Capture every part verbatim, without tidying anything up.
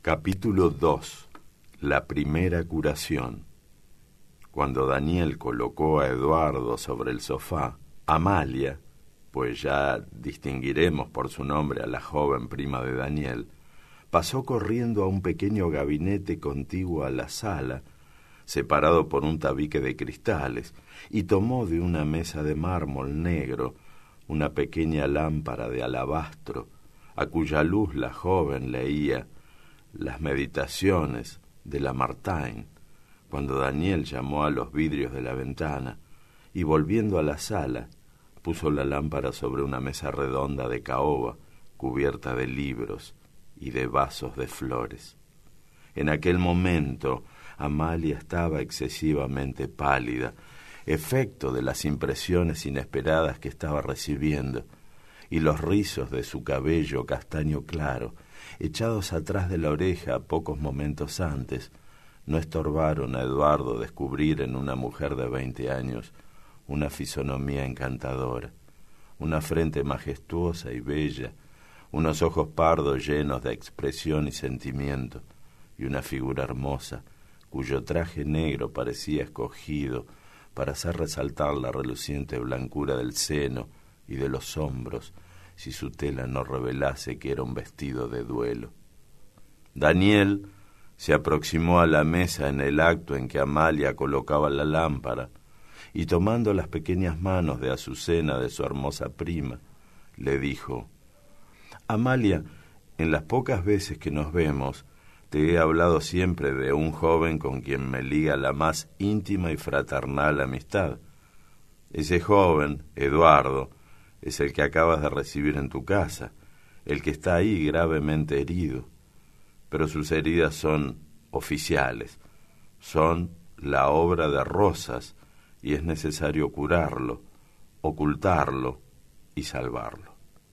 Capítulo dos. La primera curación. Cuando Daniel colocó a Eduardo sobre el sofá, Amalia, pues ya distinguiremos por su nombre a la joven prima de Daniel, pasó corriendo a un pequeño gabinete contiguo a la sala, separado por un tabique de cristales, y tomó de una mesa de mármol negro una pequeña lámpara de alabastro, a cuya luz la joven leía las meditaciones de Lamartine, cuando Daniel llamó a los vidrios de la ventana y, volviendo a la sala, puso la lámpara sobre una mesa redonda de caoba cubierta de libros y de vasos de flores. En aquel momento Amalia estaba excesivamente pálida, efecto de las impresiones inesperadas que estaba recibiendo, y los rizos de su cabello castaño claro, echados atrás de la oreja pocos momentos antes, no estorbaron a Eduardo descubrir en una mujer de veinte años una fisonomía encantadora, una frente majestuosa y bella, unos ojos pardos llenos de expresión y sentimiento, y una figura hermosa, cuyo traje negro parecía escogido para hacer resaltar la reluciente blancura del seno y de los hombros, si su tela no revelase que era un vestido de duelo. Daniel se aproximó a la mesa en el acto en que Amalia colocaba la lámpara, y tomando las pequeñas manos de Azucena de su hermosa prima, le dijo: «Amalia, en las pocas veces que nos vemos, te he hablado siempre de un joven con quien me liga la más íntima y fraternal amistad. Ese joven, Eduardo, es el que acabas de recibir en tu casa, el que está ahí gravemente herido. Pero sus heridas son oficiales, son la obra de Rosas, y es necesario curarlo, ocultarlo y salvarlo».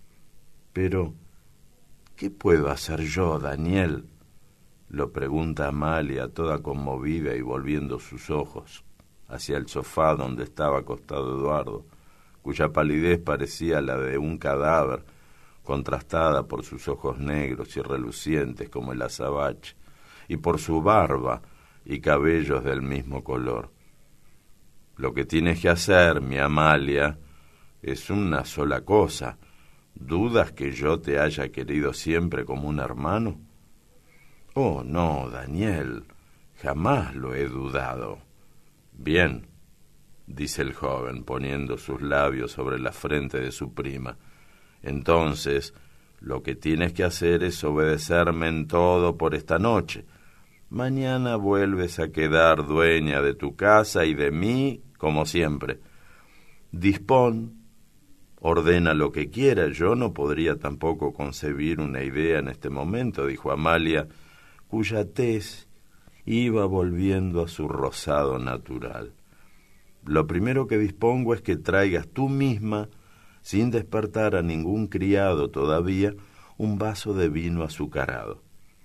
«Pero, ¿qué puedo hacer yo, Daniel?», lo pregunta Amalia, toda conmovida y volviendo sus ojos hacia el sofá donde estaba acostado Eduardo, cuya palidez parecía la de un cadáver, contrastada por sus ojos negros y relucientes como el azabache, y por su barba y cabellos del mismo color. «Lo que tienes que hacer, mi Amalia, es una sola cosa. ¿Dudas que yo te haya querido siempre como un hermano?». «Oh, no, Daniel, jamás lo he dudado». «Bien», dice el joven, poniendo sus labios sobre la frente de su prima, «entonces lo que tienes que hacer es obedecerme en todo por esta noche. Mañana vuelves a quedar dueña de tu casa y de mí, como siempre. Dispón, ordena lo que quieras. Yo no podría tampoco concebir una idea en este momento», dijo Amalia, cuya tez iba volviendo a su rosado natural. «Lo primero que dispongo es que traigas tú misma, sin despertar a ningún criado todavía, un vaso de vino azucarado».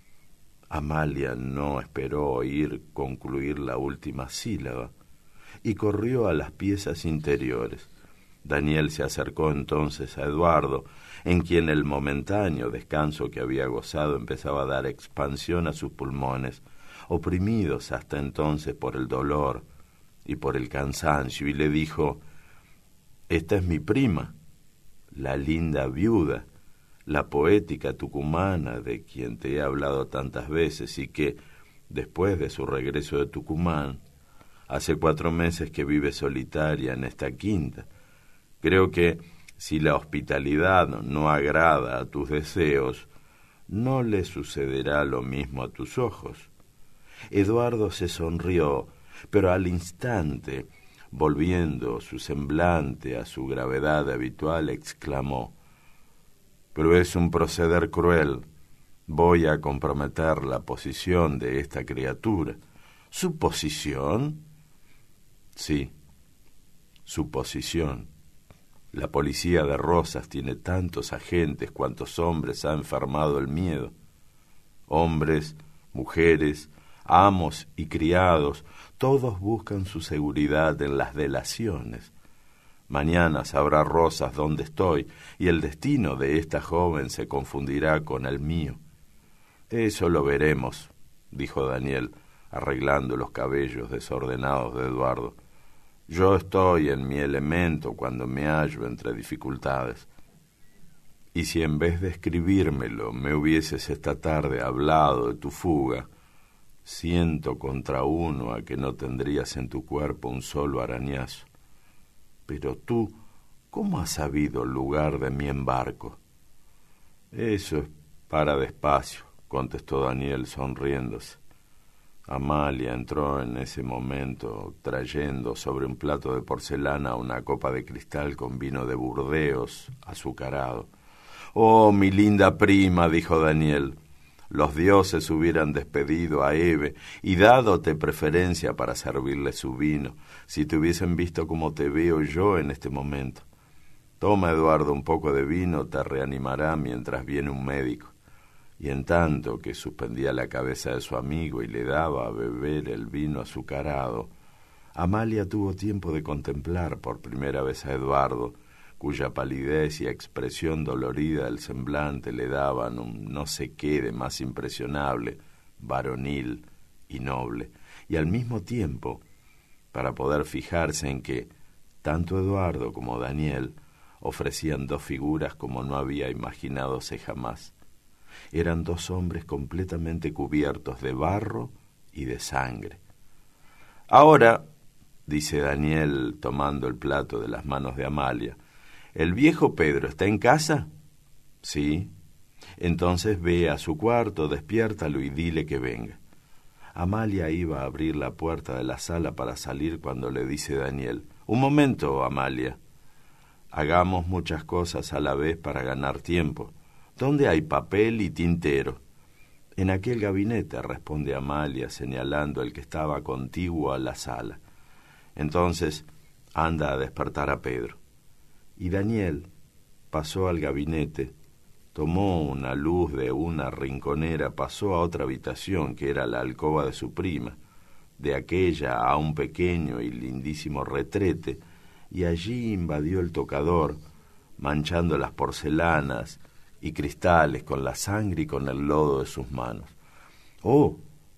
Amalia no esperó oír concluir la última sílaba y corrió a las piezas interiores. Daniel se acercó entonces a Eduardo, en quien el momentáneo descanso que había gozado empezaba a dar expansión a sus pulmones, oprimidos hasta entonces por el dolor y por el cansancio, y le dijo: «Esta es mi prima, la linda viuda, la poética tucumana de quien te he hablado tantas veces y que, después de su regreso de Tucumán, hace cuatro meses que vive solitaria en esta quinta. Creo que, si la hospitalidad no agrada a tus deseos, no le sucederá lo mismo a tus ojos». Eduardo se sonrió, pero al instante, volviendo su semblante a su gravedad habitual, exclamó: «Pero es un proceder cruel. Voy a comprometer la posición de esta criatura». «¿Su posición?». «Sí, su posición. La policía de Rosas tiene tantos agentes cuantos hombres ha enfermado el miedo. Hombres, mujeres, amos y criados, todos buscan su seguridad en las delaciones. Mañana sabrá Rosas dónde estoy, y el destino de esta joven se confundirá con el mío. Eso lo veremos, dijo Daniel, arreglando los cabellos desordenados de Eduardo. Yo estoy en mi elemento cuando me hallo entre dificultades. Y si en vez de escribírmelo me hubieses esta tarde hablado de tu fuga, ciento contra uno a que no tendrías en tu cuerpo un solo arañazo. Pero tú, ¿cómo has sabido el lugar de mi embarco? Eso es para despacio, contestó Daniel sonriéndose. Amalia entró en ese momento trayendo sobre un plato de porcelana una copa de cristal con vino de Burdeos azucarado. «Oh, mi linda prima», dijo Daniel, «los dioses hubieran despedido a Eve y dádote preferencia para servirle su vino, si te hubiesen visto como te veo yo en este momento. Toma, Eduardo, un poco de vino, te reanimará mientras viene un médico». Y en tanto que suspendía la cabeza de su amigo y le daba a beber el vino azucarado, Amalia tuvo tiempo de contemplar por primera vez a Eduardo, cuya palidez y expresión dolorida del semblante le daban un no sé qué de más impresionable, varonil y noble, y al mismo tiempo, para poder fijarse en que tanto Eduardo como Daniel ofrecían dos figuras como no había imaginadose jamás. Eran dos hombres completamente cubiertos de barro y de sangre. «Ahora», dice Daniel tomando el plato de las manos de Amalia, «¿el viejo Pedro está en casa?» «Sí». «Entonces ve a su cuarto, despiértalo y dile que venga». Amalia iba a abrir la puerta de la sala para salir cuando le dice Daniel: «Un momento, Amalia. Hagamos muchas cosas a la vez para ganar tiempo. ¿Dónde hay papel y tintero?» «En aquel gabinete», responde Amalia, señalando el que estaba contiguo a la sala. «Entonces, anda a despertar a Pedro». Y Daniel pasó al gabinete, tomó una luz de una rinconera, pasó a otra habitación, que era la alcoba de su prima, de aquella a un pequeño y lindísimo retrete, y allí invadió el tocador, manchando las porcelanas y cristales con la sangre y con el lodo de sus manos. «¡Oh!»,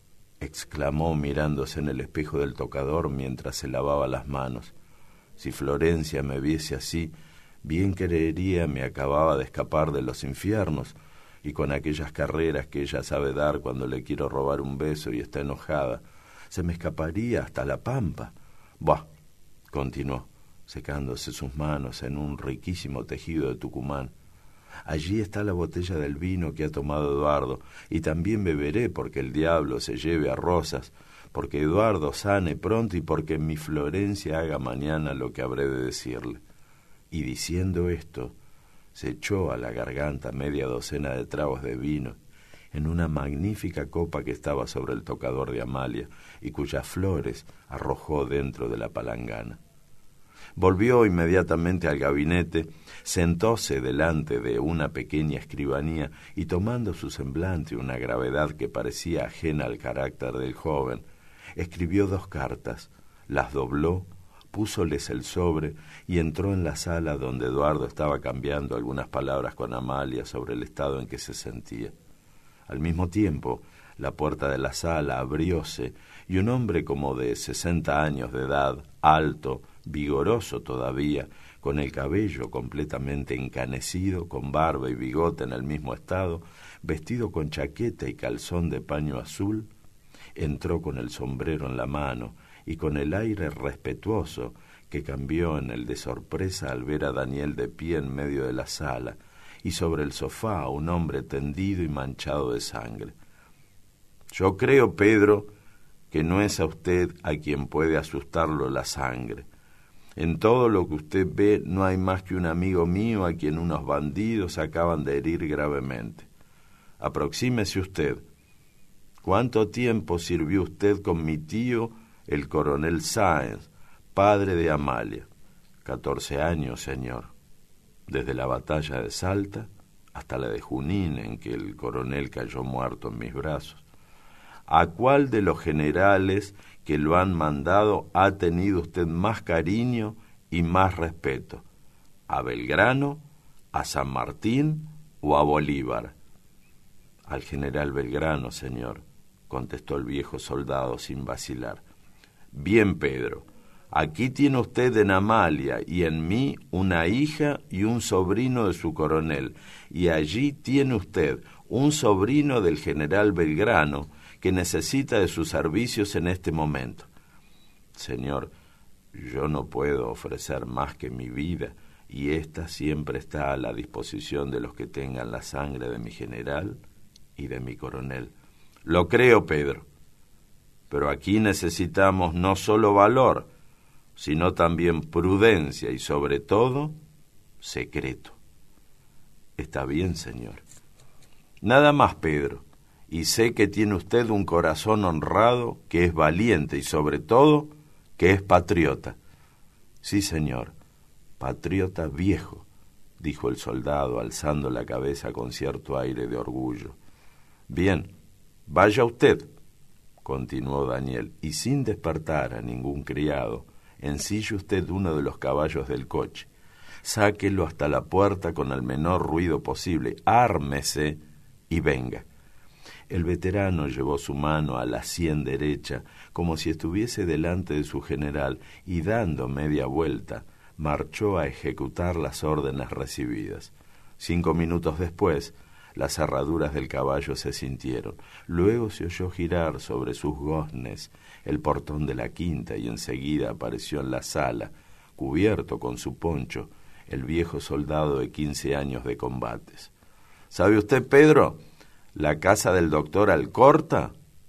exclamó mirándose en el espejo del tocador mientras se lavaba las manos. «Si Florencia me viese así, bien creería me acababa de escapar de los infiernos, y con aquellas carreras que ella sabe dar cuando le quiero robar un beso y está enojada, se me escaparía hasta la pampa». «Bah», continuó, secándose sus manos en un riquísimo tejido de Tucumán, «allí está la botella del vino que ha tomado Eduardo, y también beberé porque el diablo se lleve a Rosas, porque Eduardo sane pronto y porque mi Florencia haga mañana lo que habré de decirle». Y diciendo esto, se echó a la garganta media docena de tragos de vino en una magnífica copa que estaba sobre el tocador de Amalia y cuyas flores arrojó dentro de la palangana. Volvió inmediatamente al gabinete, sentóse delante de una pequeña escribanía y, tomando su semblante una gravedad que parecía ajena al carácter del joven, escribió dos cartas, las dobló, púsoles el sobre y entró en la sala donde Eduardo estaba cambiando algunas palabras con Amalia sobre el estado en que se sentía. Al mismo tiempo, la puerta de la sala abrióse y un hombre como de sesenta años de edad, alto, vigoroso todavía, con el cabello completamente encanecido, con barba y bigote en el mismo estado, vestido con chaqueta y calzón de paño azul, entró con el sombrero en la mano y con el aire respetuoso que cambió en el de sorpresa al ver a Daniel de pie en medio de la sala y sobre el sofá un hombre tendido y manchado de sangre. «Yo creo, Pedro, que no es a usted a quien puede asustarlo la sangre. En todo lo que usted ve no hay más que un amigo mío a quien unos bandidos acaban de herir gravemente. Aproxímese usted. ¿Cuánto tiempo sirvió usted con mi tío, el coronel Sáenz, padre de Amalia?» «Catorce años, señor. Desde la batalla de Salta hasta la de Junín, en que el coronel cayó muerto en mis brazos». «¿A cuál de los generales que lo han mandado ha tenido usted más cariño y más respeto? ¿A Belgrano, a San Martín o a Bolívar?» Al general Belgrano, señor, contestó el viejo soldado sin vacilar. Bien, Pedro, aquí tiene usted en Amalia y en mí una hija y un sobrino de su coronel, y allí tiene usted un sobrino del general Belgrano que necesita de sus servicios en este momento. Señor, yo no puedo ofrecer más que mi vida, y ésta siempre está a la disposición de los que tengan la sangre de mi general y de mi coronel. Lo creo, Pedro, pero aquí necesitamos no solo valor, sino también prudencia y, sobre todo, secreto. Está bien, señor. Nada más, Pedro, y sé que tiene usted un corazón honrado, que es valiente y, sobre todo, que es patriota. Sí, señor, patriota viejo, dijo el soldado, alzando la cabeza con cierto aire de orgullo. Bien, vaya usted, continuó Daniel, y sin despertar a ningún criado, ensille usted uno de los caballos del coche, sáquelo hasta la puerta con el menor ruido posible, ármese y venga. El veterano llevó su mano a la sien derecha, como si estuviese delante de su general, y dando media vuelta, marchó a ejecutar las órdenes recibidas. Cinco minutos después, las herraduras del caballo se sintieron. Luego se oyó girar sobre sus goznes el portón de la quinta, y enseguida apareció en la sala, cubierto con su poncho, el viejo soldado de quince años de combates. ¿Sabe usted, Pedro, la casa del doctor Alcorta?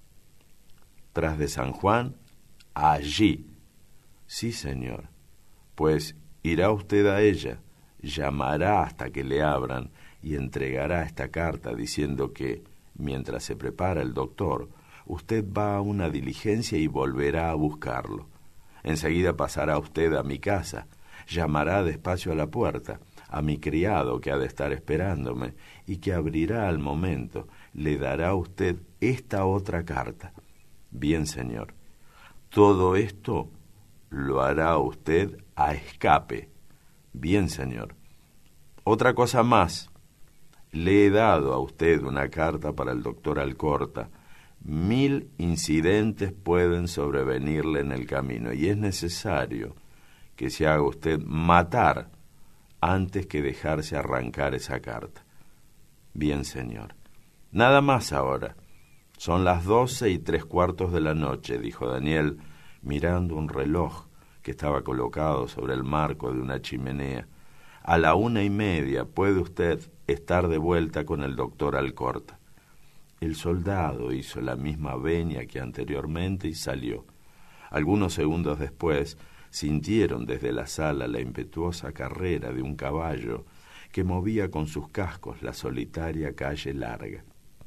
Tras de San Juan, allí. Sí, señor. Pues irá usted a ella, llamará hasta que le abran y entregará esta carta diciendo que, mientras se prepara el doctor, usted va a una diligencia y volverá a buscarlo. Enseguida pasará usted a mi casa, llamará despacio a la puerta, a mi criado que ha de estar esperándome y que abrirá al momento, le dará a usted esta otra carta. Bien, señor, todo esto lo hará usted a escape. Bien, señor. Otra cosa más. Le he dado a usted una carta para el doctor Alcorta. Mil incidentes pueden sobrevenirle en el camino y es necesario que se haga usted matar antes que dejarse arrancar esa carta. Bien, señor. Nada más ahora. Son las doce y tres cuartos de la noche, dijo Daniel, mirando un reloj que estaba colocado sobre el marco de una chimenea. A la una y media puede usted estar de vuelta con el doctor Alcorta. El soldado hizo la misma venia que anteriormente y salió. Algunos segundos después sintieron desde la sala la impetuosa carrera de un caballo que movía con sus cascos la solitaria calle larga.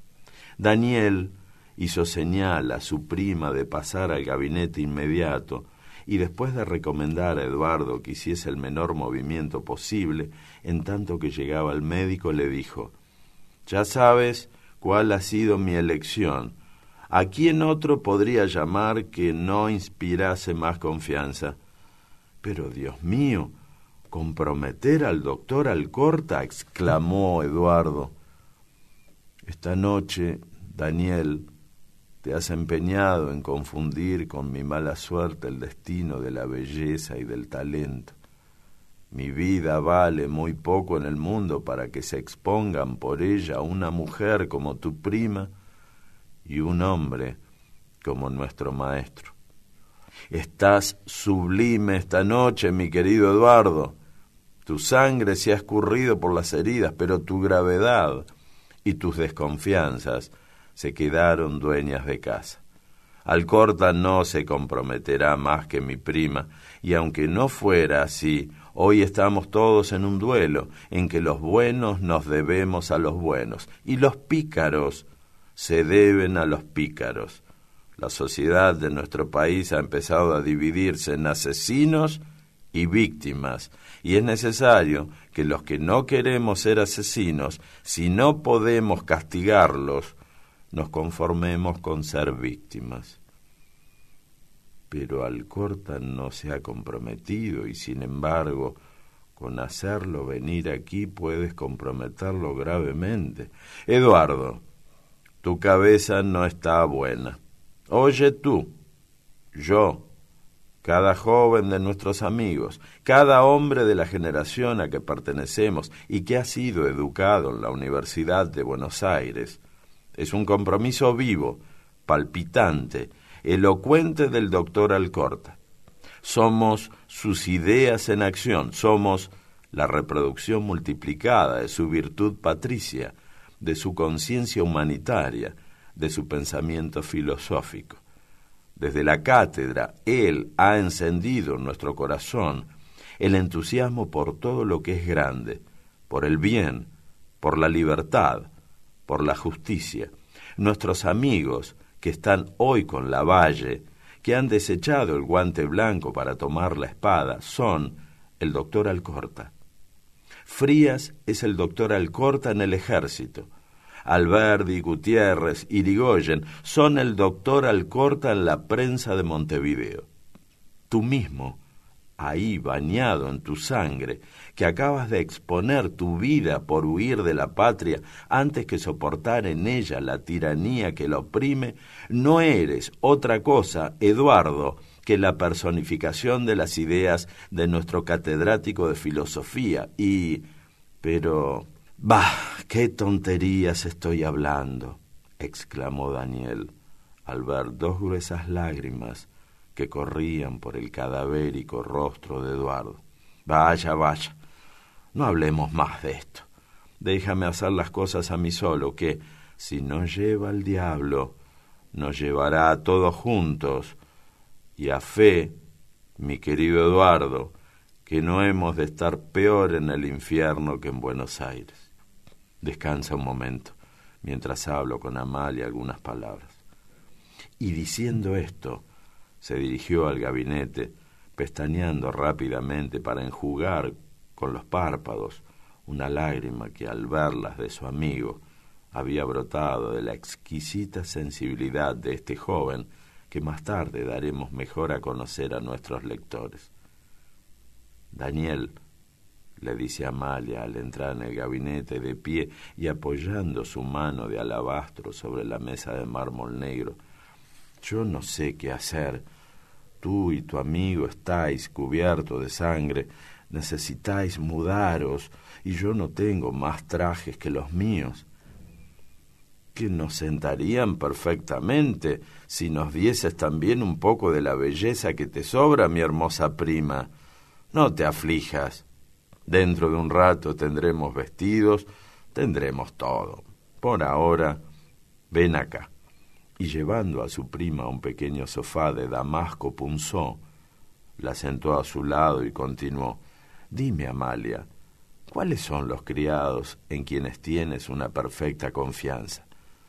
Daniel hizo señal a su prima de pasar al gabinete inmediato y después de recomendar a Eduardo que hiciese el menor movimiento posible, en tanto que llegaba el médico, le dijo: «Ya sabes cuál ha sido mi elección. ¿A quién otro podría llamar que no inspirase más confianza?» «Pero, Dios mío, comprometer al doctor Alcorta», exclamó Eduardo. «Esta noche, Daniel, te has empeñado en confundir con mi mala suerte el destino de la belleza y del talento. Mi vida vale muy poco en el mundo para que se expongan por ella una mujer como tu prima y un hombre como nuestro maestro. Estás sublime esta noche, mi querido Eduardo. Tu sangre se ha escurrido por las heridas, pero tu gravedad y tus desconfianzas se quedaron dueñas de casa. Alcorta no se comprometerá más que mi prima, y aunque no fuera así, hoy estamos todos en un duelo en que los buenos nos debemos a los buenos y los pícaros se deben a los pícaros. La sociedad de nuestro país ha empezado a dividirse en asesinos y víctimas, y es necesario que los que no queremos ser asesinos, si no podemos castigarlos, nos conformemos con ser víctimas. Pero Alcorta no se ha comprometido y, sin embargo, con hacerlo venir aquí puedes comprometerlo gravemente. Eduardo, Tu cabeza no está buena. Oye tú, yo, cada joven de nuestros amigos, cada hombre de la generación a que pertenecemos y que ha sido educado en la Universidad de Buenos Aires, es un compromiso vivo, palpitante, elocuente del doctor Alcorta. Somos sus ideas en acción, somos la reproducción multiplicada de su virtud patricia, de su conciencia humanitaria, de su pensamiento filosófico. Desde la cátedra, él ha encendido en nuestro corazón el entusiasmo por todo lo que es grande, por el bien, por la libertad, por la justicia. Nuestros amigos que están hoy con Lavalle, que han desechado el guante blanco para tomar la espada, son el doctor Alcorta. Frías es el doctor Alcorta en el ejército. Alberdi, Gutiérrez, Irigoyen son el doctor Alcorta en la prensa de Montevideo. Tú mismo, ahí bañado en tu sangre, que acabas de exponer tu vida por huir de la patria antes que soportar en ella la tiranía que la oprime, no eres otra cosa, Eduardo, que la personificación de las ideas de nuestro catedrático de filosofía y... pero... «Bah, qué tonterías estoy hablando», exclamó Daniel, al ver dos gruesas lágrimas que corrían por el cadavérico rostro de Eduardo. «Vaya, vaya, no hablemos más de esto. Déjame hacer las cosas a mí solo, que, si nos lleva el diablo, nos llevará a todos juntos, y a fe, mi querido Eduardo, que no hemos de estar peor en el infierno que en Buenos Aires. Descansa un momento, mientras hablo con Amalia algunas palabras». Y diciendo esto, se dirigió al gabinete, pestañeando rápidamente para enjugar con los párpados una lágrima que al verlas de su amigo había brotado de la exquisita sensibilidad de este joven que más tarde daremos mejor a conocer a nuestros lectores. «Daniel», le dice Amalia al entrar en el gabinete de pie y apoyando su mano de alabastro sobre la mesa de mármol negro, «yo no sé qué hacer. Tú y tu amigo estáis cubiertos de sangre, necesitáis mudaros, y yo no tengo más trajes que los míos, que nos sentarían perfectamente si nos dieses también un poco de la belleza que te sobra, mi hermosa prima. No te aflijas. Dentro de un rato tendremos vestidos, tendremos todo. Por ahora, ven acá». Y llevando a su prima a un pequeño sofá de damasco punzó, la sentó a su lado y continuó: «Dime, Amalia, ¿cuáles son los criados en quienes tienes una perfecta confianza?»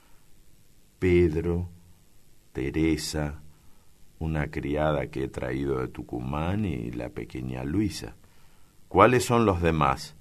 «Pedro, Teresa, una criada que he traído de Tucumán y la pequeña Luisa». «¿Cuáles son los demás?»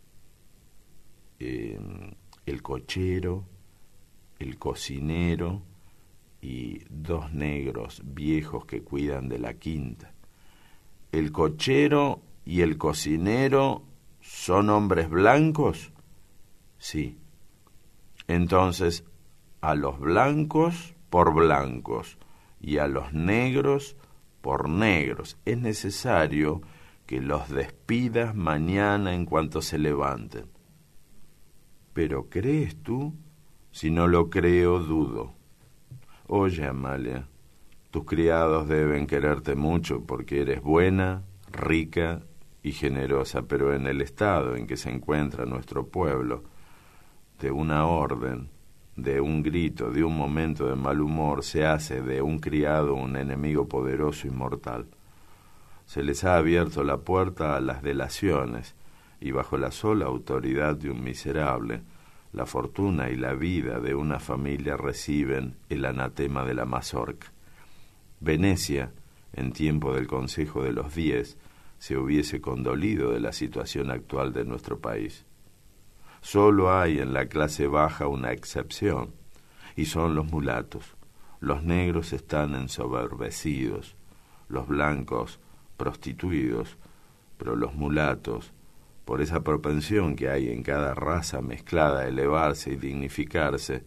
Eh, «el cochero, el cocinero y dos negros viejos que cuidan de la quinta». «¿El cochero y el cocinero son hombres blancos?» «Sí». «Entonces, a los blancos por blancos y a los negros por negros. Es necesario que los despidas mañana en cuanto se levanten». «¿Pero crees tú?» «Si no lo creo, dudo. Oye, Amalia, tus criados deben quererte mucho porque eres buena, rica y generosa, pero en el estado en que se encuentra nuestro pueblo, de una orden, de un grito, de un momento de mal humor, se hace de un criado un enemigo poderoso y mortal. Se les ha abierto la puerta a las delaciones, y bajo la sola autoridad de un miserable, la fortuna y la vida de una familia reciben el anatema de la mazorca. Venecia, en tiempo del Consejo de los Diez, se hubiese condolido de la situación actual de nuestro país. Solo hay en la clase baja una excepción, y son los mulatos. Los negros están ensoberbecidos, los blancos prostituidos, pero los mulatos, por esa propensión que hay en cada raza mezclada a elevarse y dignificarse,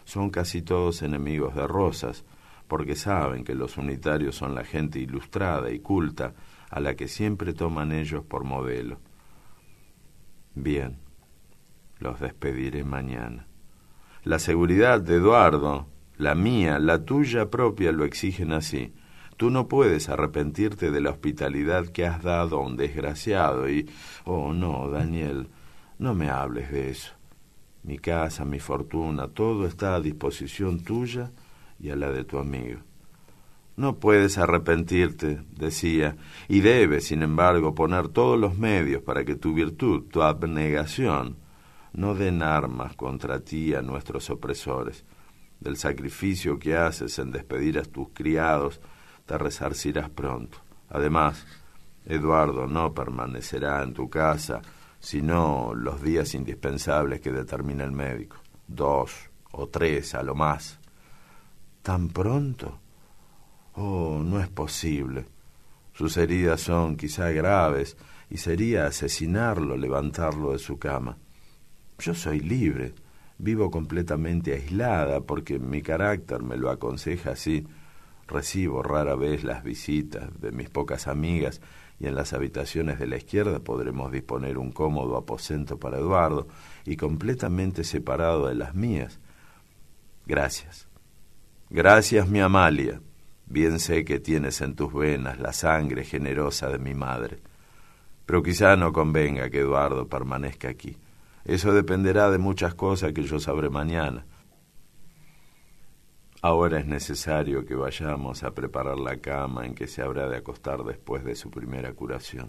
son casi todos enemigos de Rosas, porque saben que los unitarios son la gente ilustrada y culta a la que siempre toman ellos por modelo. Bien, los despediré mañana. La seguridad de Eduardo, la mía, la tuya propia lo exigen así. Tú no puedes arrepentirte de la hospitalidad que has dado a un desgraciado y... Oh, no, Daniel, no me hables de eso. Mi casa, mi fortuna, todo está a disposición tuya y a la de tu amigo. No puedes arrepentirte, decía, y debes, sin embargo, poner todos los medios para que tu virtud, tu abnegación, no den armas contra ti a nuestros opresores. Del sacrificio que haces en despedir a tus criados, te resarcirás pronto. Además, Eduardo no permanecerá en tu casa, sino los días indispensables que determina el médico. Dos o tres a lo más. ¿Tan pronto? Oh, no es posible. Sus heridas son quizá graves y sería asesinarlo levantarlo de su cama. Yo soy libre, vivo completamente aislada porque mi carácter me lo aconseja así. Recibo rara vez las visitas de mis pocas amigas y en las habitaciones de la izquierda podremos disponer un cómodo aposento para Eduardo y completamente separado de las mías. Gracias. Gracias, mi Amalia. Bien sé que tienes en tus venas la sangre generosa de mi madre. Pero quizá no convenga que Eduardo permanezca aquí. Eso dependerá de muchas cosas que yo sabré mañana. Ahora es necesario que vayamos a preparar la cama en que se habrá de acostar después de su primera curación.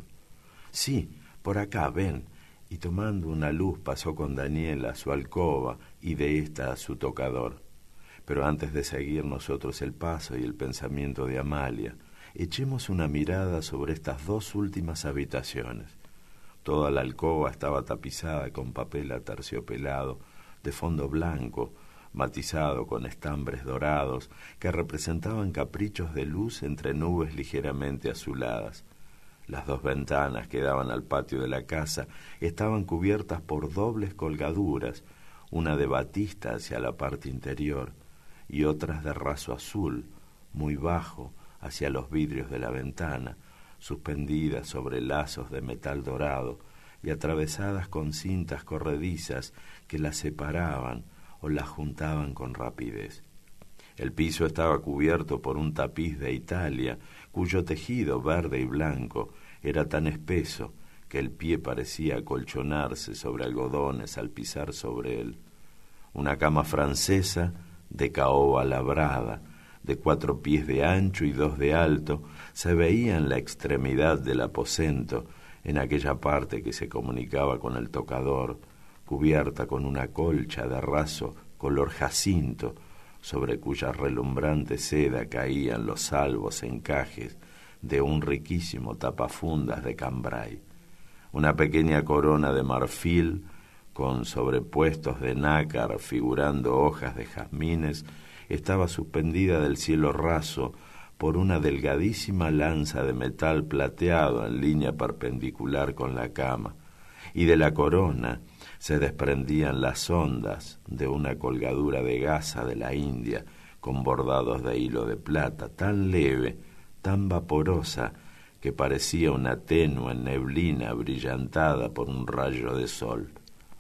Sí, por acá, ven. Y tomando una luz pasó con Daniela a su alcoba y de ésta a su tocador. Pero antes de seguir nosotros el paso y el pensamiento de Amalia, echemos una mirada sobre estas dos últimas habitaciones. Toda la alcoba estaba tapizada con papel aterciopelado, de fondo blanco, matizado con estambres dorados que representaban caprichos de luz entre nubes ligeramente azuladas. Las dos ventanas que daban al patio de la casa estaban cubiertas por dobles colgaduras, una de batista hacia la parte interior y otras de raso azul, muy bajo, hacia los vidrios de la ventana, suspendidas sobre lazos de metal dorado y atravesadas con cintas corredizas que las separaban o las juntaban con rapidez. El piso estaba cubierto por un tapiz de Italia, cuyo tejido verde y blanco era tan espeso que el pie parecía acolchonarse sobre algodones al pisar sobre él. Una cama francesa de caoba labrada, de cuatro pies de ancho y dos de alto, se veía en la extremidad del aposento, en aquella parte que se comunicaba con el tocador, cubierta con una colcha de raso color jacinto, sobre cuya relumbrante seda caían los salvos encajes de un riquísimo tapafundas de cambray. Una pequeña corona de marfil, con sobrepuestos de nácar figurando hojas de jazmines, estaba suspendida del cielo raso por una delgadísima lanza de metal plateado en línea perpendicular con la cama, y de la corona se desprendían las ondas de una colgadura de gasa de la India con bordados de hilo de plata, tan leve, tan vaporosa, que parecía una tenue neblina brillantada por un rayo de sol.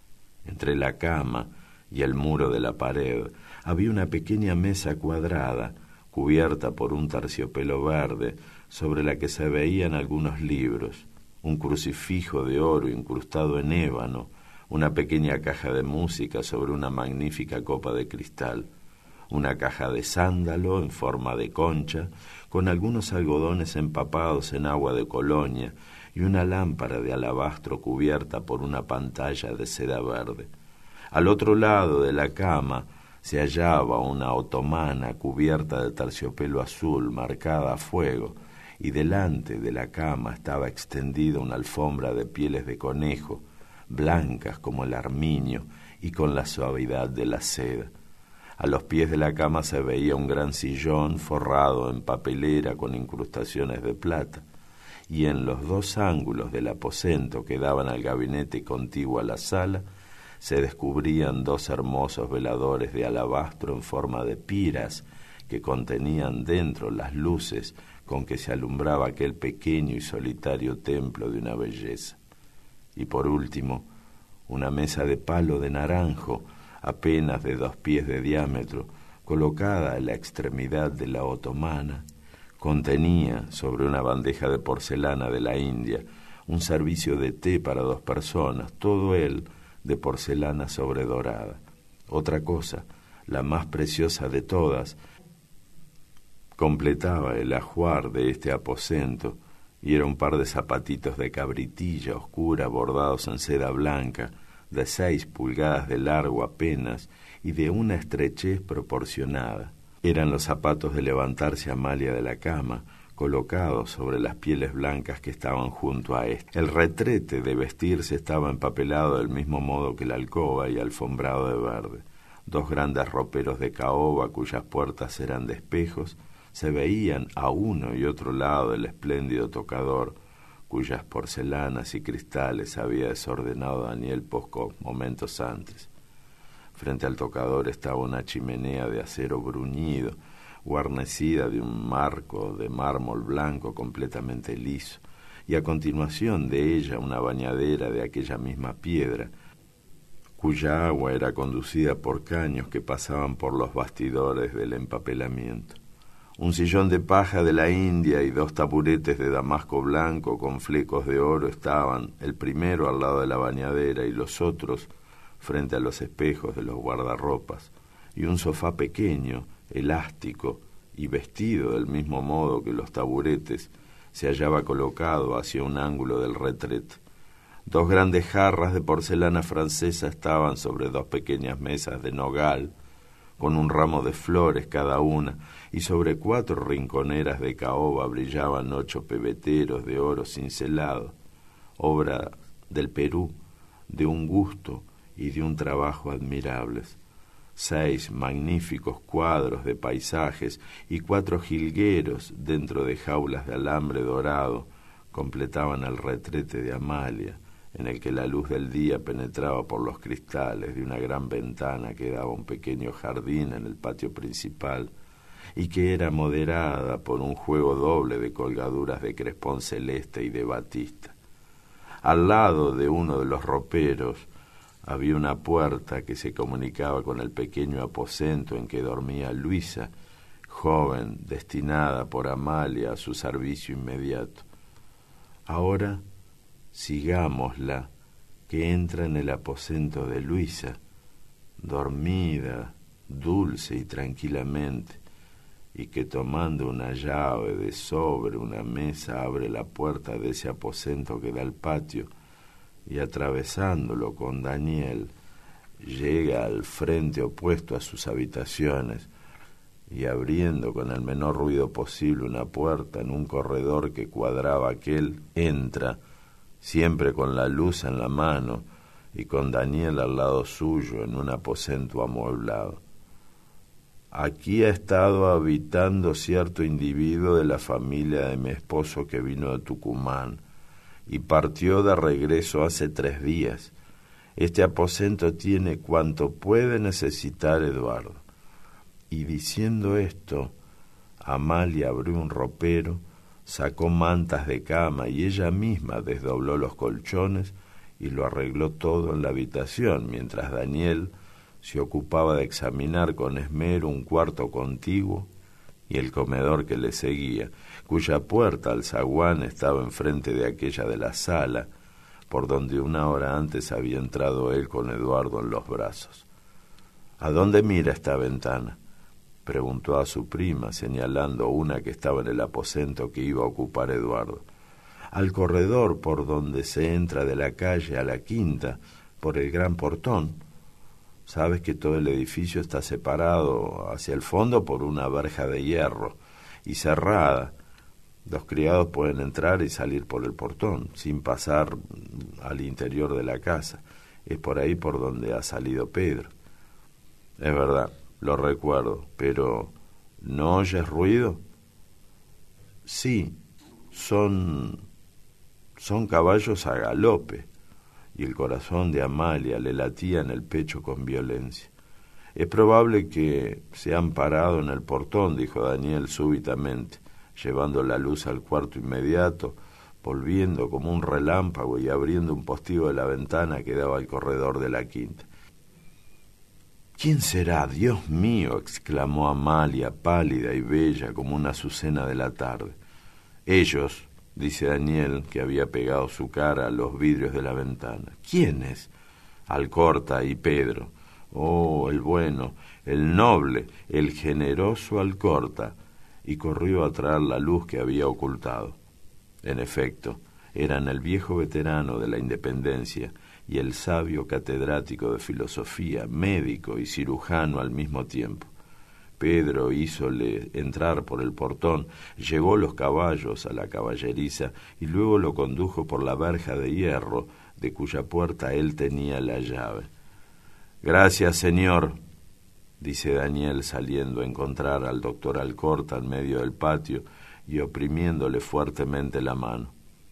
Entre la cama y el muro de la pared había una pequeña mesa cuadrada, cubierta por un terciopelo verde, sobre la que se veían algunos libros, un crucifijo de oro incrustado en ébano, una pequeña caja de música sobre una magnífica copa de cristal, una caja de sándalo en forma de concha, con algunos algodones empapados en agua de colonia y una lámpara de alabastro cubierta por una pantalla de seda verde. Al otro lado de la cama se hallaba una otomana cubierta de terciopelo azul marcada a fuego, y delante de la cama estaba extendida una alfombra de pieles de conejo, blancas como el armiño y con la suavidad de la seda. A los pies de la cama se veía un gran sillón forrado en papelera con incrustaciones de plata, y en los dos ángulos del aposento que daban al gabinete contiguo a la sala se descubrían dos hermosos veladores de alabastro en forma de piras que contenían dentro las luces con que se alumbraba aquel pequeño y solitario templo de una belleza. Y por último, una mesa de palo de naranjo, apenas de dos pies de diámetro, colocada a la extremidad de la otomana, contenía, sobre una bandeja de porcelana de la India, un servicio de té para dos personas, todo él de porcelana sobredorada. Otra cosa, la más preciosa de todas, completaba el ajuar de este aposento, y era un par de zapatitos de cabritilla oscura bordados en seda blanca, de seis pulgadas de largo apenas y de una estrechez proporcionada. Eran los zapatos de levantarse Amalia de la cama, colocados sobre las pieles blancas que estaban junto a éste. El retrete de vestirse estaba empapelado del mismo modo que la alcoba y alfombrado de verde. Dos grandes roperos de caoba, cuyas puertas eran de espejos, se veían a uno y otro lado del espléndido tocador, cuyas porcelanas y cristales había desordenado Daniel pocos momentos antes. Frente al tocador estaba una chimenea de acero bruñido, guarnecida de un marco de mármol blanco completamente liso, y a continuación de ella una bañadera de aquella misma piedra, cuya agua era conducida por caños que pasaban por los bastidores del empapelamiento. Un sillón de paja de la India y dos taburetes de damasco blanco con flecos de oro estaban, el primero al lado de la bañadera y los otros frente a los espejos de los guardarropas, y un sofá pequeño, elástico y vestido del mismo modo que los taburetes, se hallaba colocado hacia un ángulo del retrete. Dos grandes jarras de porcelana francesa estaban sobre dos pequeñas mesas de nogal, con un ramo de flores cada una, y sobre cuatro rinconeras de caoba brillaban ocho pebeteros de oro cincelado, obra del Perú, de un gusto y de un trabajo admirables. Seis magníficos cuadros de paisajes y cuatro jilgueros dentro de jaulas de alambre dorado completaban el retrete de Amalia, en el que la luz del día penetraba por los cristales de una gran ventana que daba un pequeño jardín en el patio principal y que era moderada por un juego doble de colgaduras de crespón celeste y de batista. Al lado de uno de los roperos había una puerta que se comunicaba con el pequeño aposento en que dormía Luisa, joven destinada por Amalia a su servicio inmediato. Ahora sigámosla, que entra en el aposento de Luisa, dormida, dulce y tranquilamente, y que tomando una llave de sobre una mesa abre la puerta de ese aposento que da al patio, y atravesándolo con Daniel, llega al frente opuesto a sus habitaciones, y abriendo con el menor ruido posible una puerta en un corredor que cuadraba aquel, entra, siempre con la luz en la mano y con Daniel al lado suyo en un aposento amueblado. Aquí ha estado habitando cierto individuo de la familia de mi esposo que vino de Tucumán y partió de regreso hace tres días. Este aposento tiene cuanto puede necesitar Eduardo. Y diciendo esto, Amalia abrió un ropero, sacó mantas de cama y ella misma desdobló los colchones y lo arregló todo en la habitación, mientras Daniel se ocupaba de examinar con esmero un cuarto contiguo y el comedor que le seguía, cuya puerta al zaguán estaba enfrente de aquella de la sala, por donde una hora antes había entrado él con Eduardo en los brazos. ¿A dónde mira esta ventana?, preguntó a su prima, señalando una que estaba en el aposento que iba a ocupar Eduardo. Al corredor por donde se entra de la calle a la quinta, por el gran portón. Sabes que todo el edificio está separado hacia el fondo por una verja de hierro y cerrada. Los criados pueden entrar y salir por el portón, sin pasar al interior de la casa. Es por ahí por donde ha salido Pedro. Es verdad, lo recuerdo, pero ¿no oyes ruido? Sí, son, son caballos a galope, y el corazón de Amalia le latía en el pecho con violencia. «Es probable que se han parado en el portón», dijo Daniel súbitamente, llevando la luz al cuarto inmediato, volviendo como un relámpago y abriendo un postigo de la ventana que daba al corredor de la quinta. «¿Quién será? Dios mío», exclamó Amalia, pálida y bella como una azucena de la tarde. «Ellos», dice Daniel, que había pegado su cara a los vidrios de la ventana. «¿Quiénes?» «Alcorta y Pedro». «Oh, el bueno, el noble, el generoso Alcorta», y corrió a traer la luz que había ocultado. En efecto, eran el viejo veterano de la Independencia y el sabio catedrático de filosofía, médico y cirujano al mismo tiempo. Pedro hízole entrar por el portón, llevó los caballos a la caballeriza y luego lo condujo por la verja de hierro, de cuya puerta él tenía la llave. «Gracias, señor», dice Daniel saliendo a encontrar al doctor Alcorta en medio del patio y oprimiéndole fuertemente la mano.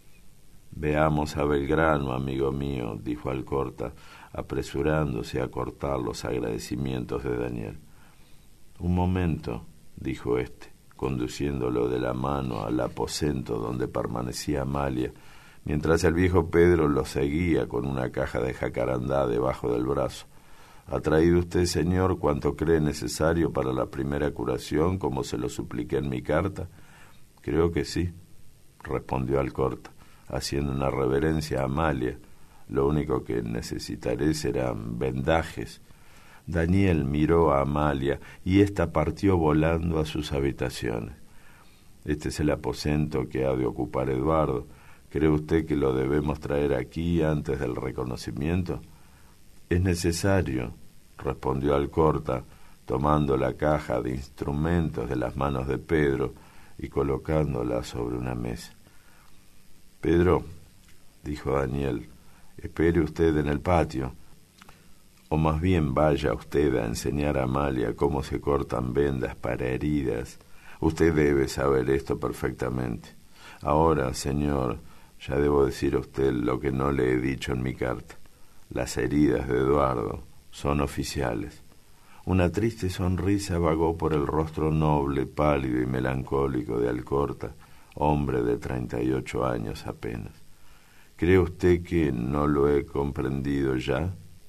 «Veamos a Belgrano, amigo mío», dijo Alcorta, apresurándose a cortar los agradecimientos de Daniel. «Un momento», dijo éste, conduciéndolo de la mano al aposento donde permanecía Amalia, mientras el viejo Pedro lo seguía con una caja de jacarandá debajo del brazo. «¿Ha traído usted, señor, cuanto cree necesario para la primera curación, como se lo supliqué en mi carta?» «Creo que sí», respondió Alcorta, haciendo una reverencia a Amalia. «Lo único que necesitaré serán vendajes». Daniel miró a Amalia y ésta partió volando a sus habitaciones. «Este es el aposento que ha de ocupar Eduardo. ¿Cree usted que lo debemos traer aquí antes del reconocimiento?» «Es necesario», respondió Alcorta, tomando la caja de instrumentos de las manos de Pedro y colocándola sobre una mesa. «Pedro», dijo Daniel, «espere usted en el patio, o más bien vaya usted a enseñar a Amalia cómo se cortan vendas para heridas. Usted debe saber esto perfectamente. Ahora, señor, ya debo decir a usted lo que no le he dicho en mi carta. Las heridas de Eduardo son oficiales». Una triste sonrisa vagó por el rostro noble, pálido y melancólico de Alcorta, hombre de treinta y ocho años apenas. «¿Cree usted que no lo he comprendido ya?»,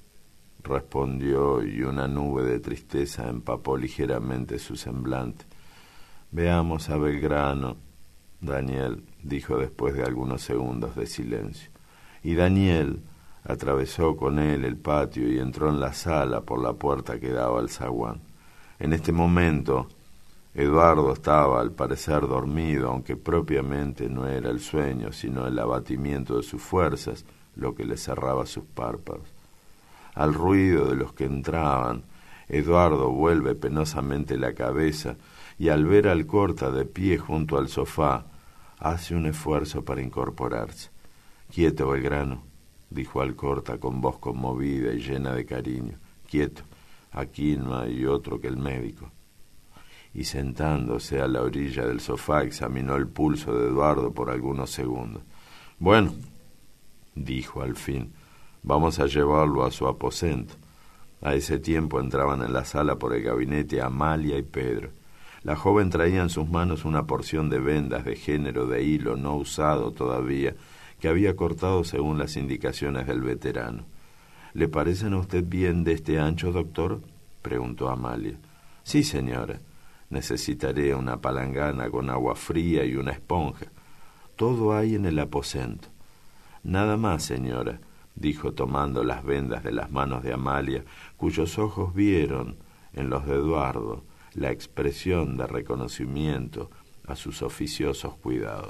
respondió, y una nube de tristeza empapó ligeramente su semblante. «Veamos a Belgrano», Daniel dijo después de algunos segundos de silencio. Y Daniel atravesó con él el patio y entró en la sala por la puerta que daba al zaguán. En este momento Eduardo estaba al parecer dormido, aunque propiamente no era el sueño, sino el abatimiento de sus fuerzas lo que le cerraba sus párpados. Al ruido de los que entraban, Eduardo vuelve penosamente la cabeza y al ver a Alcorta de pie junto al sofá, hace un esfuerzo para incorporarse. «Quieto, Belgrano», dijo Alcorta con voz conmovida y llena de cariño. «Quieto, aquí no hay otro que el médico». Y sentándose a la orilla del sofá examinó el pulso de Eduardo por algunos segundos. «Bueno», dijo al fin, «vamos a llevarlo a su aposento». A ese tiempo entraban en la sala por el gabinete Amalia y Pedro. La joven traía en sus manos una porción de vendas de género de hilo no usado todavía, que había cortado según las indicaciones del veterano. «¿Le parecen a usted bien de este ancho, doctor?», preguntó Amalia. «Sí, señora. Necesitaré una palangana con agua fría y una esponja. Todo hay en el aposento». «Nada más, señora», dijo tomando las vendas de las manos de Amalia, cuyos ojos vieron en los de Eduardo la expresión de reconocimiento a sus oficiosos cuidados.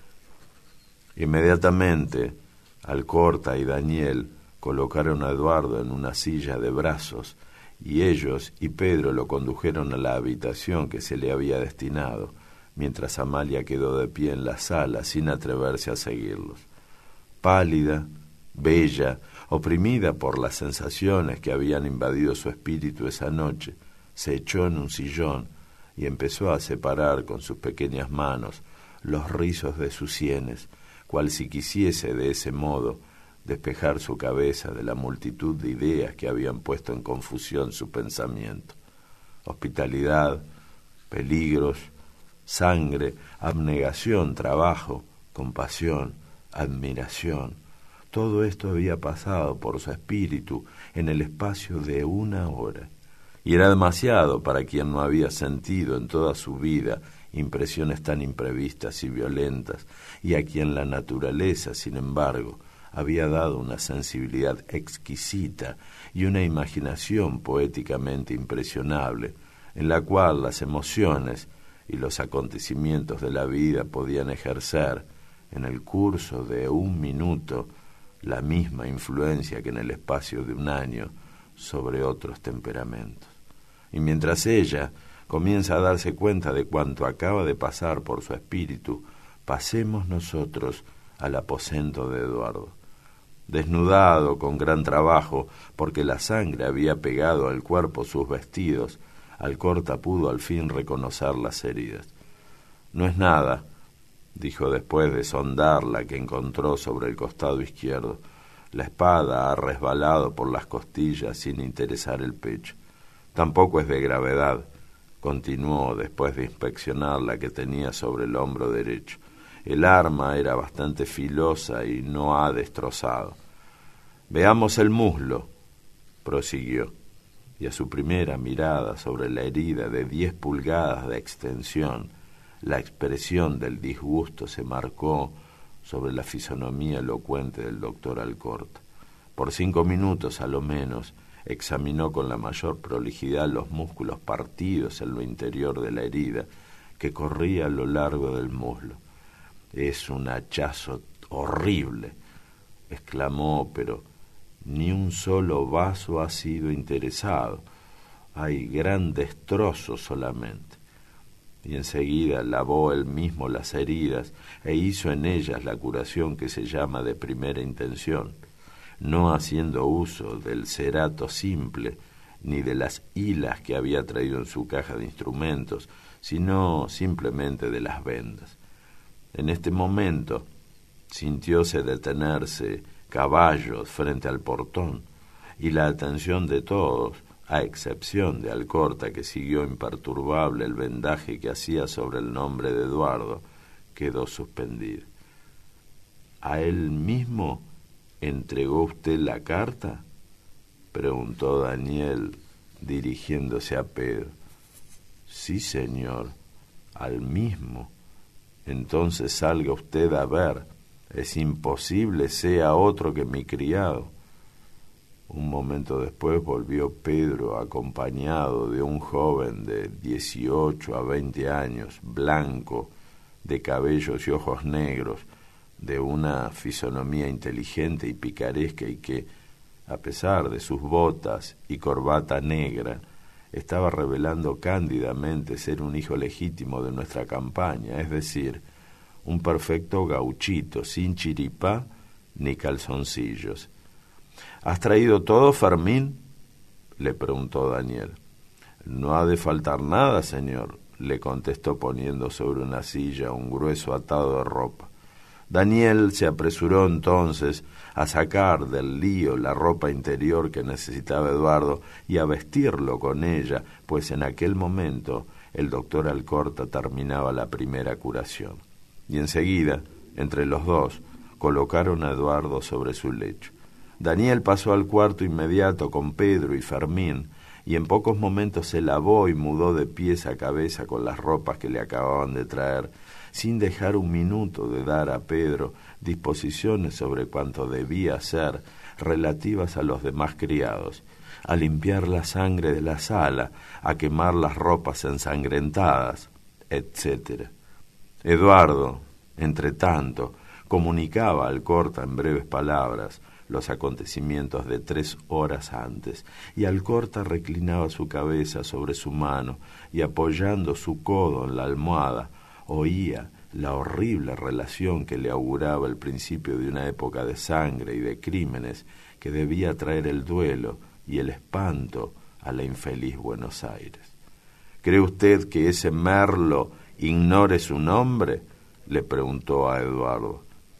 Inmediatamente, Alcorta y Daniel colocaron a Eduardo en una silla de brazos y ellos y Pedro lo condujeron a la habitación que se le había destinado, mientras Amalia quedó de pie en la sala sin atreverse a seguirlos. Pálida, bella, oprimida por las sensaciones que habían invadido su espíritu esa noche, se echó en un sillón y empezó a separar con sus pequeñas manos los rizos de sus sienes, cual si quisiese de ese modo despejar su cabeza de la multitud de ideas que habían puesto en confusión su pensamiento. Hospitalidad, peligros, sangre, abnegación, trabajo, compasión, admiración. Todo esto había pasado por su espíritu en el espacio de una hora, y era demasiado para quien no había sentido en toda su vida impresiones tan imprevistas y violentas, y a quien la naturaleza, sin embargo, había dado una sensibilidad exquisita y una imaginación poéticamente impresionable, en la cual las emociones y los acontecimientos de la vida podían ejercer, en el curso de un minuto, la misma influencia que en el espacio de un año sobre otros temperamentos. Y mientras ella comienza a darse cuenta de cuanto acaba de pasar por su espíritu, pasemos nosotros al aposento de Eduardo. Desnudado con gran trabajo, porque la sangre había pegado al cuerpo sus vestidos, Alcorta pudo al fin reconocer las heridas. «No es nada», dijo después de sondar la que encontró sobre el costado izquierdo. «La espada ha resbalado por las costillas sin interesar el pecho. Tampoco es de gravedad», continuó después de inspeccionar la que tenía sobre el hombro derecho. «El arma era bastante filosa y no ha destrozado». «Veamos el muslo», prosiguió, y a su primera mirada sobre la herida de diez pulgadas de extensión, la expresión del disgusto se marcó sobre la fisonomía elocuente del doctor Alcorta. Por cinco minutos, a lo menos, examinó con la mayor prolijidad los músculos partidos en lo interior de la herida que corría a lo largo del muslo. «Es un hachazo horrible», exclamó, «pero ni un solo vaso ha sido interesado. Hay gran destrozo solamente». Y enseguida lavó él mismo las heridas e hizo en ellas la curación que se llama de primera intención, no haciendo uso del cerato simple ni de las hilas que había traído en su caja de instrumentos, sino simplemente de las vendas. En este momento sintióse detenerse caballos frente al portón, y la atención de todos, a excepción de Alcorta, que siguió imperturbable el vendaje que hacía sobre el nombre de Eduardo, quedó suspendida. «¿A él mismo entregó usted la carta?», preguntó Daniel, dirigiéndose a Pedro. «Sí, señor, al mismo». «Entonces salga usted a ver. Es imposible sea otro que mi criado». Un momento después volvió Pedro acompañado de un joven de dieciocho a veinte años, blanco, de cabellos y ojos negros, de una fisonomía inteligente y picaresca, y que, a pesar de sus botas y corbata negra, estaba revelando cándidamente ser un hijo legítimo de nuestra campaña, es decir, un perfecto gauchito, sin chiripá ni calzoncillos. «¿Has traído todo, Fermín?», le preguntó Daniel. «No ha de faltar nada, señor», le contestó poniendo sobre una silla un grueso atado de ropa. Daniel se apresuró entonces a sacar del lío la ropa interior que necesitaba Eduardo y a vestirlo con ella, pues en aquel momento el doctor Alcorta terminaba la primera curación. Y enseguida, entre los dos, colocaron a Eduardo sobre su lecho. Daniel pasó al cuarto inmediato con Pedro y Fermín, y en pocos momentos se lavó y mudó de pies a cabeza con las ropas que le acababan de traer, sin dejar un minuto de dar a Pedro disposiciones sobre cuanto debía hacer relativas a los demás criados, a limpiar la sangre de la sala, a quemar las ropas ensangrentadas, etcétera. Eduardo, entre tanto, comunicaba a Alcorta en breves palabras los acontecimientos de tres horas antes, y Alcorta reclinaba su cabeza sobre su mano y, apoyando su codo en la almohada, oía la horrible relación que le auguraba el principio de una época de sangre y de crímenes que debía traer el duelo y el espanto a la infeliz Buenos Aires. «¿Cree usted que ese Merlo ignore su nombre?», le preguntó a Eduardo.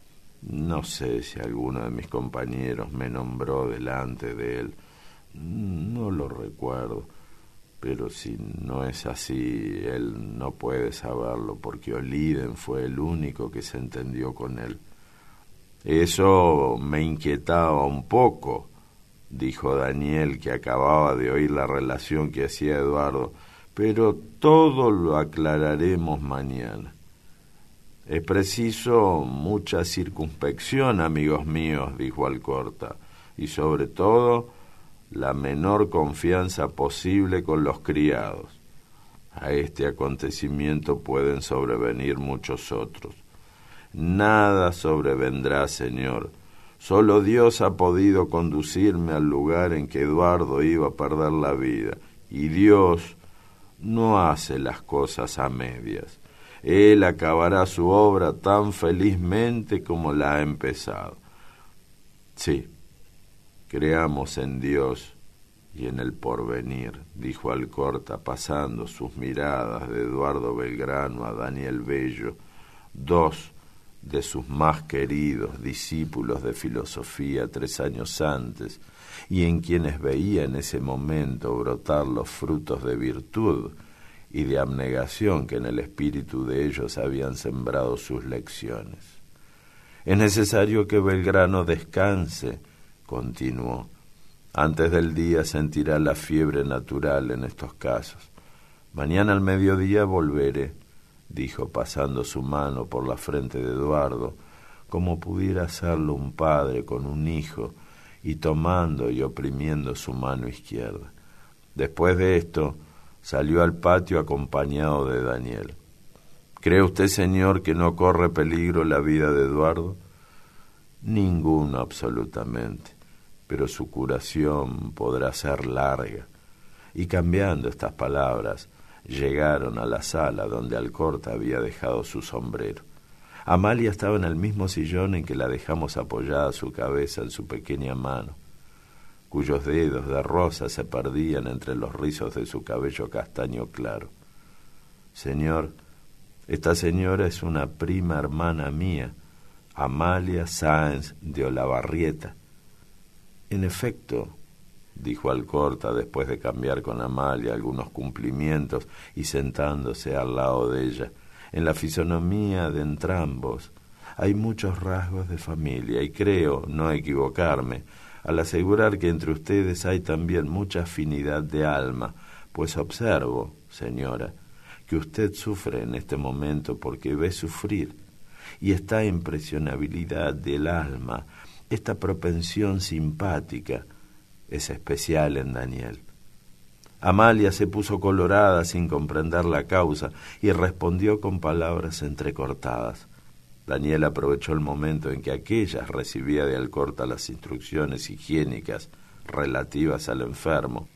No sé si alguno de mis compañeros me nombró delante de él. No lo recuerdo. Pero si no es así, él no puede saberlo, porque Oliden fue el único que se entendió con él. Eso me inquietaba un poco, dijo Daniel, que acababa de oír la relación que hacía Eduardo, pero todo lo aclararemos mañana. Es preciso mucha circunspección, amigos míos, dijo Alcorta, y sobre todo la menor confianza posible con los criados. A este acontecimiento pueden sobrevenir muchos otros. Nada sobrevendrá, señor. Solo Dios ha podido conducirme al lugar en que Eduardo iba a perder la vida, y Dios no hace las cosas a medias. Él acabará su obra tan felizmente como la ha empezado. Sí, creamos en Dios y en el porvenir, dijo Alcorta, pasando sus miradas de Eduardo Belgrano a Daniel Bello, dos de sus más queridos discípulos de filosofía tres años antes, y en quienes veía en ese momento brotar los frutos de virtud y de abnegación que en el espíritu de ellos habían sembrado sus lecciones. Es necesario que Belgrano descanse, continuó. Antes del día sentirá la fiebre natural en estos casos. Mañana al mediodía volveré, dijo pasando su mano por la frente de Eduardo, como pudiera hacerlo un padre con un hijo, y tomando y oprimiendo su mano izquierda. Después de esto, salió al patio acompañado de Daniel. ¿Cree usted, señor, que no corre peligro la vida de Eduardo? Ninguno, absolutamente, pero su curación podrá ser larga. Y cambiando estas palabras, llegaron a la sala donde Alcorta había dejado su sombrero. Amalia estaba en el mismo sillón en que la dejamos apoyada su cabeza en su pequeña mano, cuyos dedos de rosa se perdían entre los rizos de su cabello castaño claro. Señor, esta señora es una prima hermana mía, Amalia Sáenz de Olavarrieta. En efecto, dijo Alcorta después de cambiar con Amalia algunos cumplimientos y sentándose al lado de ella, en la fisonomía de entrambos hay muchos rasgos de familia, y creo no equivocarme al asegurar que entre ustedes hay también mucha afinidad de alma, pues observo, señora, que usted sufre en este momento porque ve sufrir, y esta impresionabilidad del alma, esta propensión simpática, es especial en Daniel. Amalia se puso colorada sin comprender la causa y respondió con palabras entrecortadas. Daniel aprovechó el momento en que aquella recibía de Alcorta las instrucciones higiénicas relativas al enfermo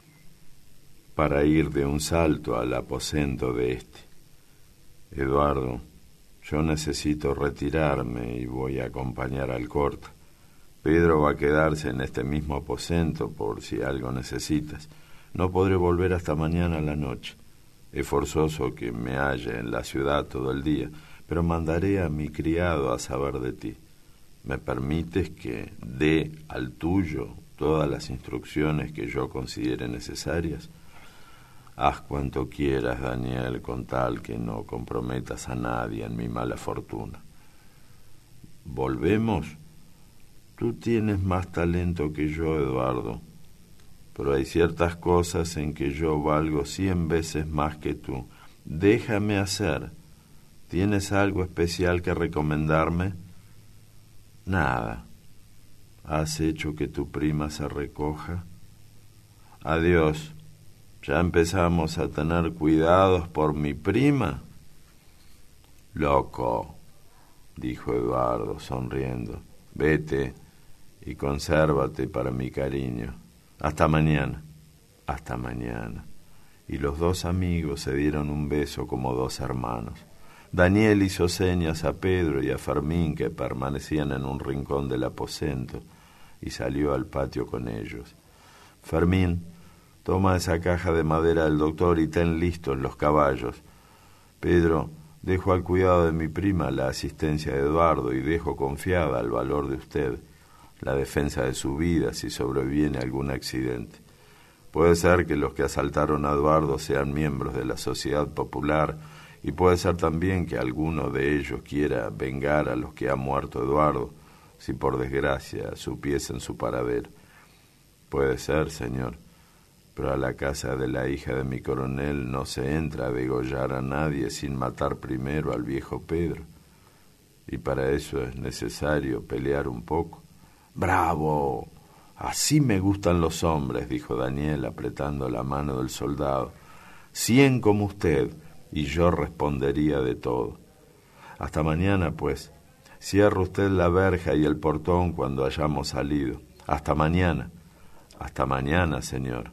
para ir de un salto al aposento de éste. Eduardo, yo necesito retirarme y voy a acompañar a Alcorta. Pedro va a quedarse en este mismo aposento por si algo necesitas. No podré volver hasta mañana a la noche. Es forzoso que me halle en la ciudad todo el día, pero mandaré a mi criado a saber de ti. ¿Me permites que dé al tuyo todas las instrucciones que yo considere necesarias? Haz cuanto quieras, Daniel, con tal que no comprometas a nadie en mi mala fortuna. ¿Volvemos? Tú tienes más talento que yo, Eduardo, pero hay ciertas cosas en que yo valgo cien veces más que tú. Déjame hacer. ¿Tienes algo especial que recomendarme? Nada. ¿Has hecho que tu prima se recoja? Adiós. ¿Ya empezamos a tener cuidados por mi prima? Loco, dijo Eduardo, sonriendo. Vete y consérvate para mi cariño. Hasta mañana. Hasta mañana. Y los dos amigos se dieron un beso como dos hermanos. Daniel hizo señas a Pedro y a Fermín, que permanecían en un rincón del aposento, y salió al patio con ellos. Fermín, toma esa caja de madera del doctor y ten listos los caballos. Pedro, Dejo al cuidado de mi prima la asistencia de Eduardo y dejo confiada al valor de usted la defensa de su vida si sobreviene algún accidente. Puede ser que los que asaltaron a Eduardo sean miembros de la Sociedad Popular y puede ser también que alguno de ellos quiera vengar a los que ha muerto Eduardo, si por desgracia supiesen su paradero. Puede ser, señor, pero a la casa de la hija de mi coronel no se entra a degollar a nadie sin matar primero al viejo Pedro. Y para eso es necesario pelear un poco. ¡Bravo! Así me gustan los hombres, dijo Daniel apretando la mano del soldado. Cien como usted, y yo respondería de todo. Hasta mañana, pues. Cierre usted la verja y el portón cuando hayamos salido. Hasta mañana. Hasta mañana, señor.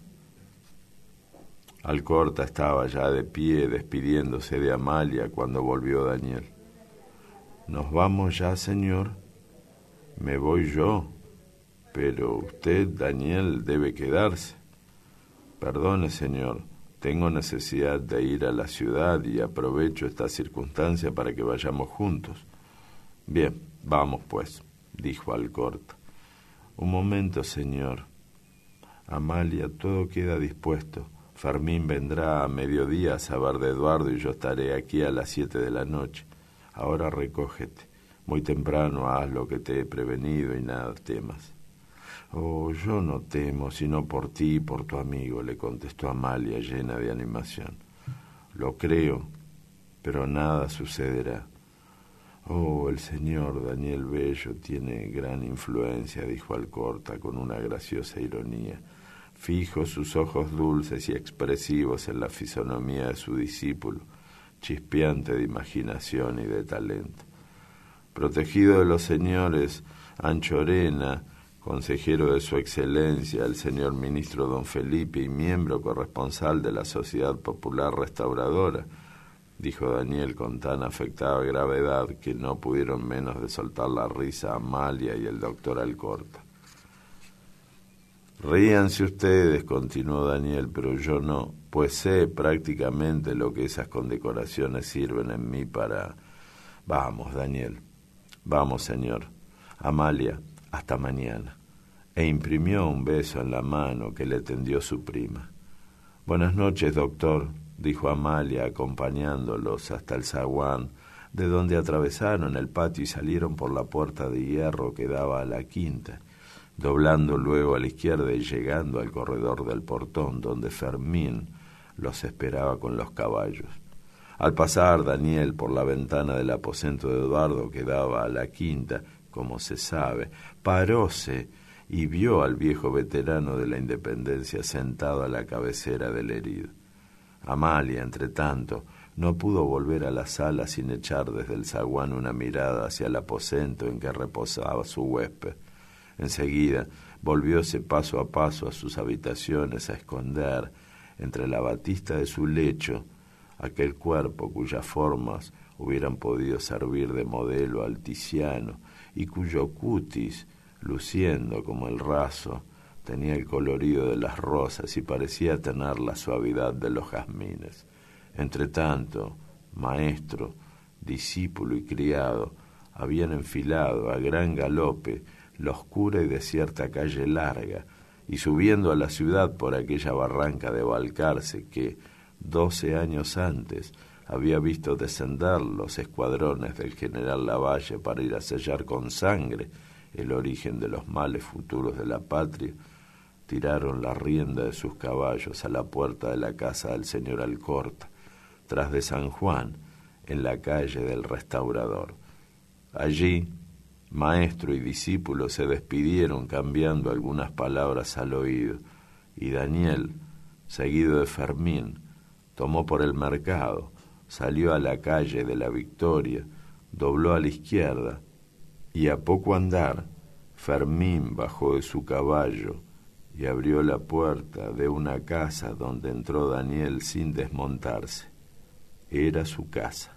Alcorta estaba ya de pie despidiéndose de Amalia cuando volvió Daniel. ¿Nos vamos ya, señor? Me voy yo, pero usted, Daniel, debe quedarse. Perdone, señor, tengo necesidad de ir a la ciudad y aprovecho esta circunstancia para que vayamos juntos. Bien, vamos pues, dijo Alcorta. Un momento, señor. Amalia, todo queda dispuesto. Fermín vendrá a mediodía a saber de Eduardo y yo estaré aquí a las siete de la noche. Ahora recógete. Muy temprano haz lo que te he prevenido y nada temas. Oh, yo no temo, sino por ti y por tu amigo, le contestó Amalia llena de animación. Lo creo, pero nada sucederá. Oh, el señor Daniel Bello tiene gran influencia, dijo Alcorta con una graciosa ironía. Fijo sus ojos dulces y expresivos en la fisonomía de su discípulo, chispeante de imaginación y de talento. Protegido de los señores Anchorena, consejero de su excelencia, el señor ministro don Felipe y miembro corresponsal de la Sociedad Popular Restauradora, dijo Daniel con tan afectada gravedad que no pudieron menos de soltar la risa Amalia y el doctor Alcorta. Ríanse ustedes, continuó Daniel, pero yo no, pues sé prácticamente lo que esas condecoraciones sirven en mí para... Vamos, Daniel, vamos, señor. Amalia, hasta mañana. E imprimió un beso en la mano que le tendió su prima. Buenas noches, doctor, dijo Amalia acompañándolos hasta el zaguán, de donde atravesaron el patio y salieron por la puerta de hierro que daba a la quinta, doblando luego a la izquierda y llegando al corredor del portón, donde Fermín los esperaba con los caballos. Al pasar Daniel por la ventana del aposento de Eduardo que daba a la quinta, como se sabe, paróse y vio al viejo veterano de la Independencia sentado a la cabecera del herido. Amalia, entre tanto, no pudo volver a la sala sin echar desde el zaguán una mirada hacia el aposento en que reposaba su huésped. Enseguida volvióse paso a paso a sus habitaciones a esconder entre la batista de su lecho aquel cuerpo cuyas formas hubieran podido servir de modelo al Tiziano y cuyo cutis, luciendo como el raso, tenía el colorido de las rosas y parecía tener la suavidad de los jazmines. Entretanto, maestro, discípulo y criado habían enfilado a gran galope la oscura y desierta calle larga, y subiendo a la ciudad por aquella barranca de Balcarce que, doce años antes, había visto descender los escuadrones del general Lavalle para ir a sellar con sangre el origen de los males futuros de la patria, tiraron la rienda de sus caballos a la puerta de la casa del señor Alcorta, tras de San Juan, en la calle del Restaurador. Allí, maestro y discípulo se despidieron cambiando algunas palabras al oído, y Daniel, seguido de Fermín, tomó por el mercado, salió a la calle de la Victoria, dobló a la izquierda, y a poco andar, Fermín bajó de su caballo y abrió la puerta de una casa donde entró Daniel sin desmontarse. Era su casa.